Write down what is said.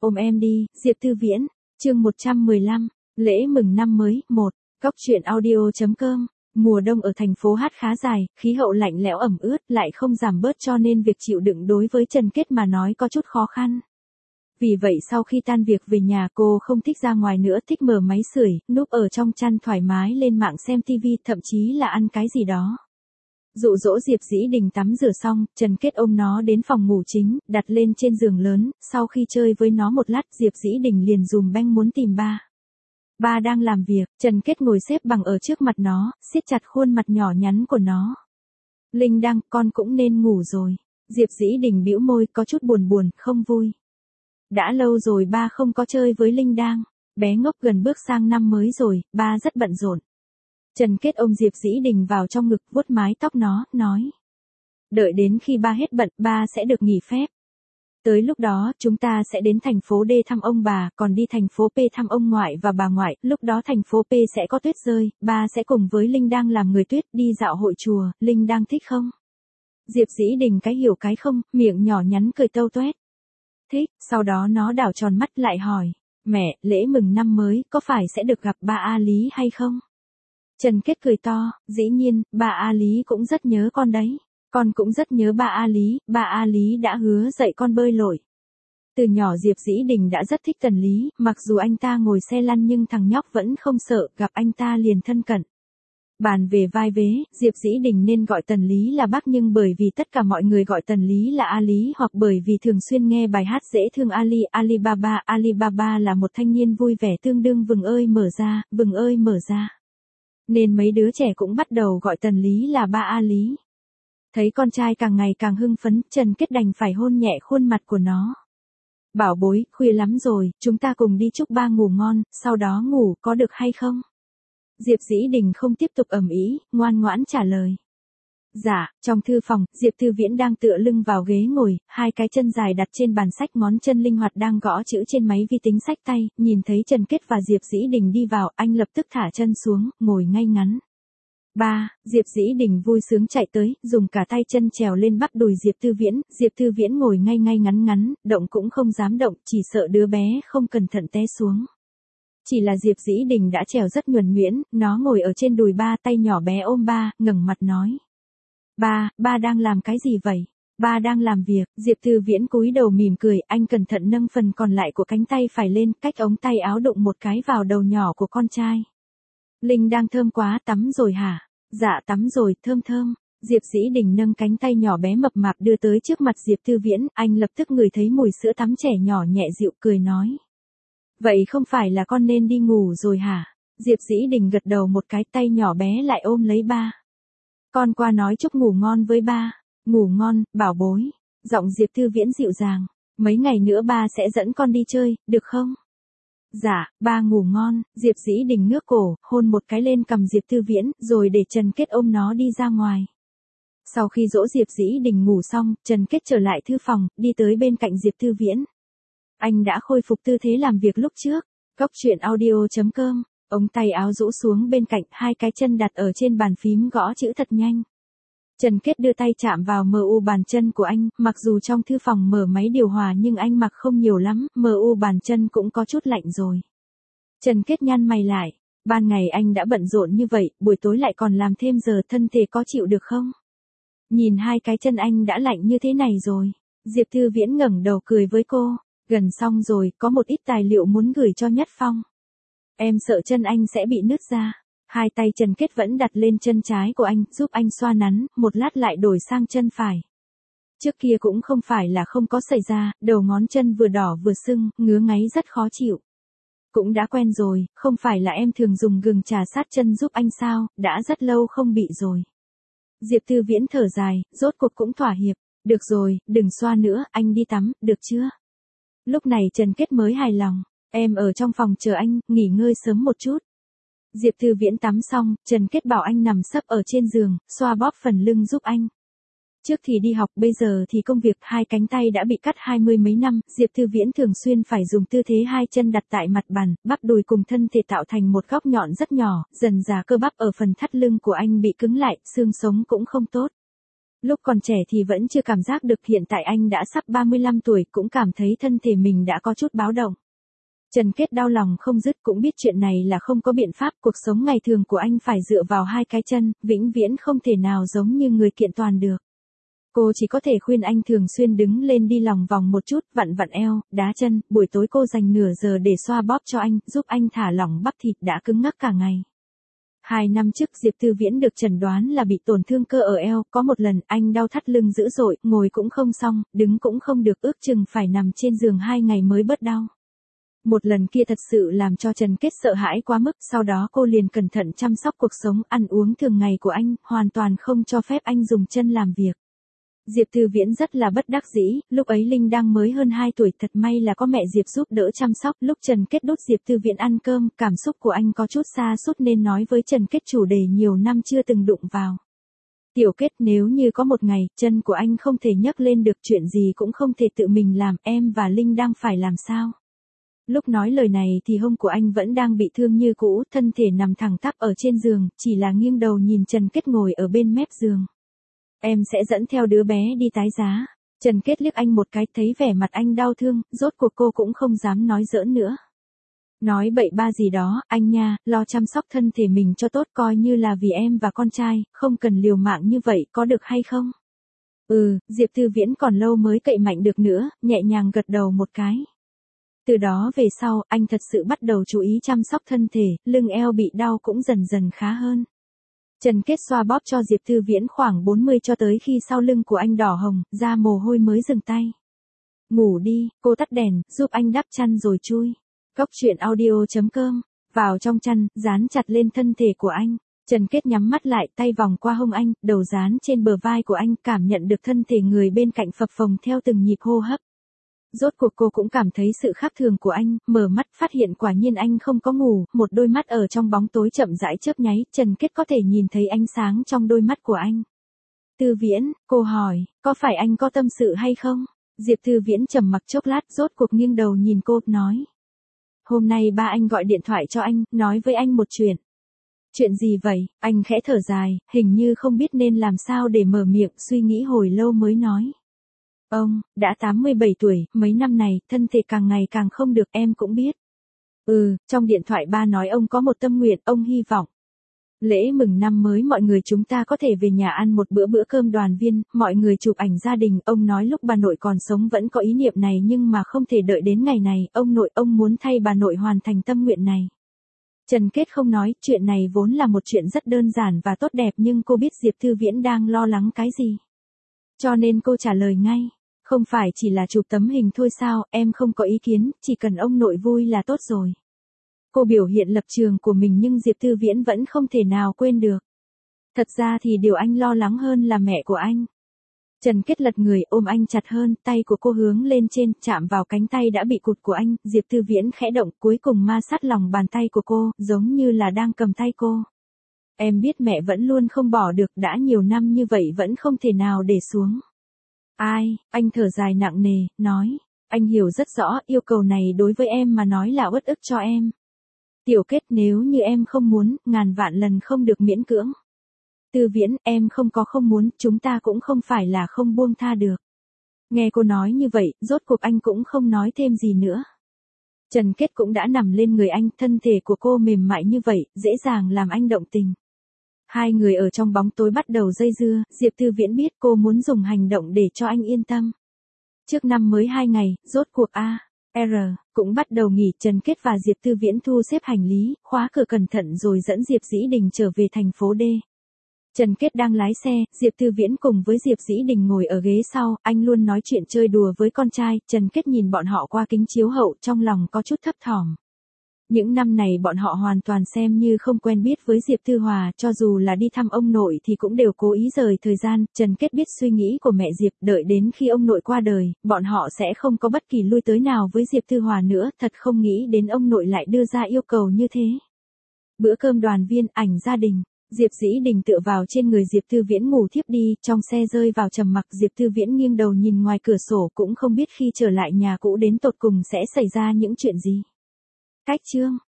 ôm em đi, Diệp Tư Viễn, chương 115, lễ mừng năm mới, 1, Cóc truyện audio.com. Mùa đông ở thành phố Hát khá dài, khí hậu lạnh lẽo ẩm ướt lại không giảm bớt cho nên việc chịu đựng đối với Trần Kết mà nói có chút khó khăn. Vì vậy sau khi tan việc về nhà cô không thích ra ngoài nữa, thích mở máy sưởi, núp ở trong chăn thoải mái lên mạng xem TV, thậm chí là ăn cái gì đó. Dụ dỗ Diệp Dĩ Đình tắm rửa xong, Trần Kết ôm nó đến phòng ngủ chính, đặt lên trên giường lớn, sau khi chơi với nó một lát Diệp Dĩ Đình liền dùm beng muốn tìm ba. Ba đang làm việc, Trần Kết ngồi xếp bằng ở trước mặt nó, siết chặt khuôn mặt nhỏ nhắn của nó. Linh Đăng, con cũng nên ngủ rồi. Diệp Dĩ Đình bĩu môi, có chút buồn, không vui. Đã lâu rồi ba không có chơi với Linh Đăng. Bé ngốc gần bước sang năm mới rồi, ba rất bận rộn. Trần Kết ôm Diệp Dĩ Đình vào trong ngực, vuốt mái tóc nó, nói. Đợi đến khi ba hết bận, ba sẽ được nghỉ phép. Tới lúc đó, chúng ta sẽ đến thành phố D thăm ông bà, còn đi thành phố P thăm ông ngoại và bà ngoại, lúc đó thành phố P sẽ có tuyết rơi, ba sẽ cùng với Linh Đăng làm người tuyết, đi dạo hội chùa, Linh Đăng thích không? Diệp Dĩ Đình cái hiểu cái không, miệng nhỏ nhắn cười tâu toét. Thích, sau đó nó đảo tròn mắt lại hỏi, mẹ, lễ mừng năm mới, có phải sẽ được gặp ba A Lý hay không? Trần Kết cười to, dĩ nhiên, ba A Lý cũng rất nhớ con đấy. Con cũng rất nhớ ba A Lý đã hứa dạy con bơi lội. Từ nhỏ Diệp Dĩ Đình đã rất thích Tần Lý, mặc dù anh ta ngồi xe lăn nhưng thằng nhóc vẫn không sợ, gặp anh ta liền thân cận. Bàn về vai vế, Diệp Dĩ Đình nên gọi Tần Lý là bác, nhưng bởi vì tất cả mọi người gọi Tần Lý là A Lý, hoặc bởi vì thường xuyên nghe bài hát dễ thương Ali, Alibaba là một thanh niên vui vẻ tương đương vừng ơi mở ra. Nên mấy đứa trẻ cũng bắt đầu gọi Tần Lý là ba A Lý. Thấy con trai càng ngày càng hưng phấn, Trần Kết đành phải hôn nhẹ khuôn mặt của nó. Bảo bối, khuya lắm rồi, chúng ta cùng đi chúc ba ngủ ngon, sau đó ngủ, có được hay không? Diệp Dĩ Đình không tiếp tục ầm ĩ, ngoan ngoãn trả lời. Dạ, trong thư phòng, Diệp Tư Viễn đang tựa lưng vào ghế ngồi, hai cái chân dài đặt trên bàn sách, ngón chân linh hoạt đang gõ chữ trên máy vi tính sách tay, nhìn thấy Trần Kết và Diệp Dĩ Đình đi vào, anh lập tức thả chân xuống, ngồi ngay ngắn. Ba, Diệp Dĩ Đình vui sướng chạy tới, dùng cả tay chân trèo lên bắp đùi Diệp Tư Viễn ngồi ngay ngắn, động cũng không dám động, chỉ sợ đứa bé không cẩn thận té xuống. Chỉ là Diệp Dĩ Đình đã trèo rất nhuần nhuyễn, nó ngồi ở trên đùi ba, tay nhỏ bé ôm ba, ngẩng mặt nói. Ba đang làm cái gì vậy? Ba đang làm việc. Diệp Tư Viễn cúi đầu mỉm cười, anh cẩn thận nâng phần còn lại của cánh tay phải lên, cách ống tay áo đụng một cái vào đầu nhỏ của con trai. Linh đang thơm quá, tắm rồi hả? Dạ tắm rồi, thơm. Diệp Dĩ Đình nâng cánh tay nhỏ bé mập mạp đưa tới trước mặt Diệp Tư Viễn, anh lập tức ngửi thấy mùi sữa tắm trẻ nhỏ nhẹ dịu, cười nói. Vậy không phải là con nên đi ngủ rồi hả? Diệp Dĩ Đình gật đầu một cái, tay nhỏ bé lại ôm lấy ba. Con qua nói chúc ngủ ngon với ba. Ngủ ngon, bảo bối. Giọng Diệp Tư Viễn dịu dàng. Mấy ngày nữa ba sẽ dẫn con đi chơi, được không? Dạ, ba ngủ ngon. Diệp Dĩ Đình ngước cổ, hôn một cái lên cằm Diệp Tư Viễn, rồi để Trần Kết ôm nó đi ra ngoài. Sau khi dỗ Diệp Dĩ Đình ngủ xong, Trần Kết trở lại thư phòng, đi tới bên cạnh Diệp Tư Viễn. Anh đã khôi phục tư thế làm việc lúc trước. Cóc truyện audio.com. Ống tay áo rũ xuống bên cạnh, hai cái chân đặt ở trên bàn phím gõ chữ thật nhanh. Trần Kết đưa tay chạm vào MU bàn chân của anh, mặc dù trong thư phòng mở máy điều hòa nhưng anh mặc không nhiều lắm, MU bàn chân cũng có chút lạnh rồi. Trần Kết nhăn mày lại, ban ngày anh đã bận rộn như vậy, buổi tối lại còn làm thêm giờ, thân thể có chịu được không? Nhìn hai cái chân anh đã lạnh như thế này rồi. Diệp Tư Viễn ngẩng đầu cười với cô, gần xong rồi, có một ít tài liệu muốn gửi cho Nhất Phong. Em sợ chân anh sẽ bị nứt ra. Hai tay Trần Kết vẫn đặt lên chân trái của anh, giúp anh xoa nắn, một lát lại đổi sang chân phải. Trước kia cũng không phải là không có xảy ra, đầu ngón chân vừa đỏ vừa sưng, ngứa ngáy rất khó chịu. Cũng đã quen rồi, không phải là em thường dùng gừng trà sát chân giúp anh sao, đã rất lâu không bị rồi. Diệp Tư Viễn thở dài, rốt cuộc cũng thỏa hiệp. Được rồi, đừng xoa nữa, anh đi tắm, được chưa? Lúc này Trần Kết mới hài lòng. Em ở trong phòng chờ anh, nghỉ ngơi sớm một chút. Diệp Tư Viễn tắm xong, Trần Kết bảo anh nằm sấp ở trên giường, xoa bóp phần lưng giúp anh. Trước thì đi học, bây giờ thì công việc, hai cánh tay đã bị cắt 20 mấy năm, Diệp Tư Viễn thường xuyên phải dùng tư thế hai chân đặt tại mặt bàn, bắp đùi cùng thân thể tạo thành một góc nhọn rất nhỏ, dần dà cơ bắp ở phần thắt lưng của anh bị cứng lại, xương sống cũng không tốt. Lúc còn trẻ thì vẫn chưa cảm giác được, hiện tại anh đã sắp 35 tuổi cũng cảm thấy thân thể mình đã có chút báo động. Trần Kết đau lòng không dứt, cũng biết chuyện này là không có biện pháp, cuộc sống ngày thường của anh phải dựa vào hai cái chân, vĩnh viễn không thể nào giống như người kiện toàn được. Cô chỉ có thể khuyên anh thường xuyên đứng lên đi lòng vòng một chút, vặn vặn eo, đá chân, buổi tối cô dành nửa giờ để xoa bóp cho anh, giúp anh thả lỏng bắp thịt đã cứng ngắc cả ngày. 2 năm trước Diệp Tư Viễn được chẩn đoán là bị tổn thương cơ ở eo, có một lần anh đau thắt lưng dữ dội, ngồi cũng không xong, đứng cũng không được, ước chừng phải nằm trên giường 2 ngày mới bớt đau. Một lần kia thật sự làm cho Trần Kết sợ hãi quá mức, sau đó cô liền cẩn thận chăm sóc cuộc sống ăn uống thường ngày của anh, hoàn toàn không cho phép anh dùng chân làm việc. Diệp Tư Viễn rất là bất đắc dĩ, lúc ấy Linh đang mới hơn 2 tuổi, thật may là có mẹ Diệp giúp đỡ chăm sóc. Lúc Trần Kết đút Diệp Tư Viễn ăn cơm, cảm xúc của anh có chút sa sút nên nói với Trần Kết chủ đề nhiều năm chưa từng đụng vào. Tiểu Kết, nếu như có một ngày, chân của anh không thể nhấc lên được, chuyện gì cũng không thể tự mình làm, em và Linh đang phải làm sao? Lúc nói lời này thì hông của anh vẫn đang bị thương như cũ, thân thể nằm thẳng tắp ở trên giường, chỉ là nghiêng đầu nhìn Trần Kết ngồi ở bên mép giường. Em sẽ dẫn theo đứa bé đi tái giá. Trần Kết liếc anh một cái, thấy vẻ mặt anh đau thương, rốt cuộc cô cũng không dám nói giỡn nữa. Nói bậy ba gì đó, anh nha, lo chăm sóc thân thể mình cho tốt, coi như là vì em và con trai, không cần liều mạng như vậy, có được hay không? Diệp Tư Viễn còn lâu mới cậy mạnh được nữa, nhẹ nhàng gật đầu một cái. Từ đó về sau, anh thật sự bắt đầu chú ý chăm sóc thân thể, lưng eo bị đau cũng dần dần khá hơn. Trần Kết xoa bóp cho Diệp Tư Viễn khoảng 40 cho tới khi sau lưng của anh đỏ hồng, ra mồ hôi mới dừng tay. Ngủ đi, cô tắt đèn, giúp anh đắp chăn rồi chui. Cốc truyện audio.com, vào trong chăn, dán chặt lên thân thể của anh. Trần Kết nhắm mắt lại, tay vòng qua hông anh, đầu dán trên bờ vai của anh, cảm nhận được thân thể người bên cạnh phập phồng theo từng nhịp hô hấp. Rốt cuộc cô cũng cảm thấy sự khác thường của anh, mở mắt phát hiện quả nhiên anh không có ngủ, một đôi mắt ở trong bóng tối chậm rãi chớp nháy, Trần Kết có thể nhìn thấy ánh sáng trong đôi mắt của anh. Tư Viễn, cô hỏi, có phải anh có tâm sự hay không? Diệp Tư Viễn trầm mặc chốc lát, rốt cuộc nghiêng đầu nhìn cô, nói. Hôm nay ba anh gọi điện thoại cho anh, nói với anh một chuyện. Chuyện gì vậy? Anh khẽ thở dài, hình như không biết nên làm sao để mở miệng, suy nghĩ hồi lâu mới nói. Ông, đã 87 tuổi, mấy năm này, thân thể càng ngày càng không được, em cũng biết. Trong điện thoại ba nói ông có một tâm nguyện, ông hy vọng. Lễ mừng năm mới mọi người chúng ta có thể về nhà ăn một bữa cơm đoàn viên, mọi người chụp ảnh gia đình, ông nói lúc bà nội còn sống vẫn có ý niệm này nhưng mà không thể đợi đến ngày này, ông muốn thay bà nội hoàn thành tâm nguyện này. Trần Kết không nói, chuyện này vốn là một chuyện rất đơn giản và tốt đẹp nhưng cô biết Diệp Tư Viễn đang lo lắng cái gì. Cho nên cô trả lời ngay. Không phải chỉ là chụp tấm hình thôi sao, em không có ý kiến, chỉ cần ông nội vui là tốt rồi. Cô biểu hiện lập trường của mình nhưng Diệp Tư Viễn vẫn không thể nào quên được. Thật ra thì điều anh lo lắng hơn là mẹ của anh. Trần Kết lật người ôm anh chặt hơn, tay của cô hướng lên trên, chạm vào cánh tay đã bị cụt của anh, Diệp Tư Viễn khẽ động, cuối cùng ma sát lòng bàn tay của cô, giống như là đang cầm tay cô. Em biết mẹ vẫn luôn không bỏ được, đã nhiều năm như vậy vẫn không thể nào để xuống. Ai, anh thở dài nặng nề, nói, anh hiểu rất rõ, yêu cầu này đối với em mà nói là uất ức cho em. Tiểu Kết, nếu như em không muốn, ngàn vạn lần không được miễn cưỡng. Tư Viễn, em không có không muốn, chúng ta cũng không phải là không buông tha được. Nghe cô nói như vậy, rốt cuộc anh cũng không nói thêm gì nữa. Trần Kết cũng đã nằm lên người anh, thân thể của cô mềm mại như vậy, dễ dàng làm anh động tình. Hai người ở trong bóng tối bắt đầu dây dưa, Diệp Tư Viễn biết cô muốn dùng hành động để cho anh yên tâm. Trước năm mới 2 ngày, rốt cuộc cũng bắt đầu nghỉ, Trần Kết và Diệp Tư Viễn thu xếp hành lý, khóa cửa cẩn thận rồi dẫn Diệp Dĩ Đình trở về thành phố D. Trần Kết đang lái xe, Diệp Tư Viễn cùng với Diệp Dĩ Đình ngồi ở ghế sau, anh luôn nói chuyện chơi đùa với con trai, Trần Kết nhìn bọn họ qua kính chiếu hậu trong lòng có chút thấp thỏm. Những năm này bọn họ hoàn toàn xem như không quen biết với Diệp Thư Hòa, cho dù là đi thăm ông nội thì cũng đều cố ý rời thời gian, Trần Kết biết suy nghĩ của mẹ Diệp, đợi đến khi ông nội qua đời, bọn họ sẽ không có bất kỳ lui tới nào với Diệp Thư Hòa nữa, thật không nghĩ đến ông nội lại đưa ra yêu cầu như thế. Bữa cơm đoàn viên, ảnh gia đình. Diệp Dĩ Đình tựa vào trên người Diệp Tư Viễn ngủ thiếp đi, trong xe rơi vào trầm mặc, Diệp Tư Viễn nghiêng đầu nhìn ngoài cửa sổ cũng không biết khi trở lại nhà cũ đến tột cùng sẽ xảy ra những chuyện gì. Cách chương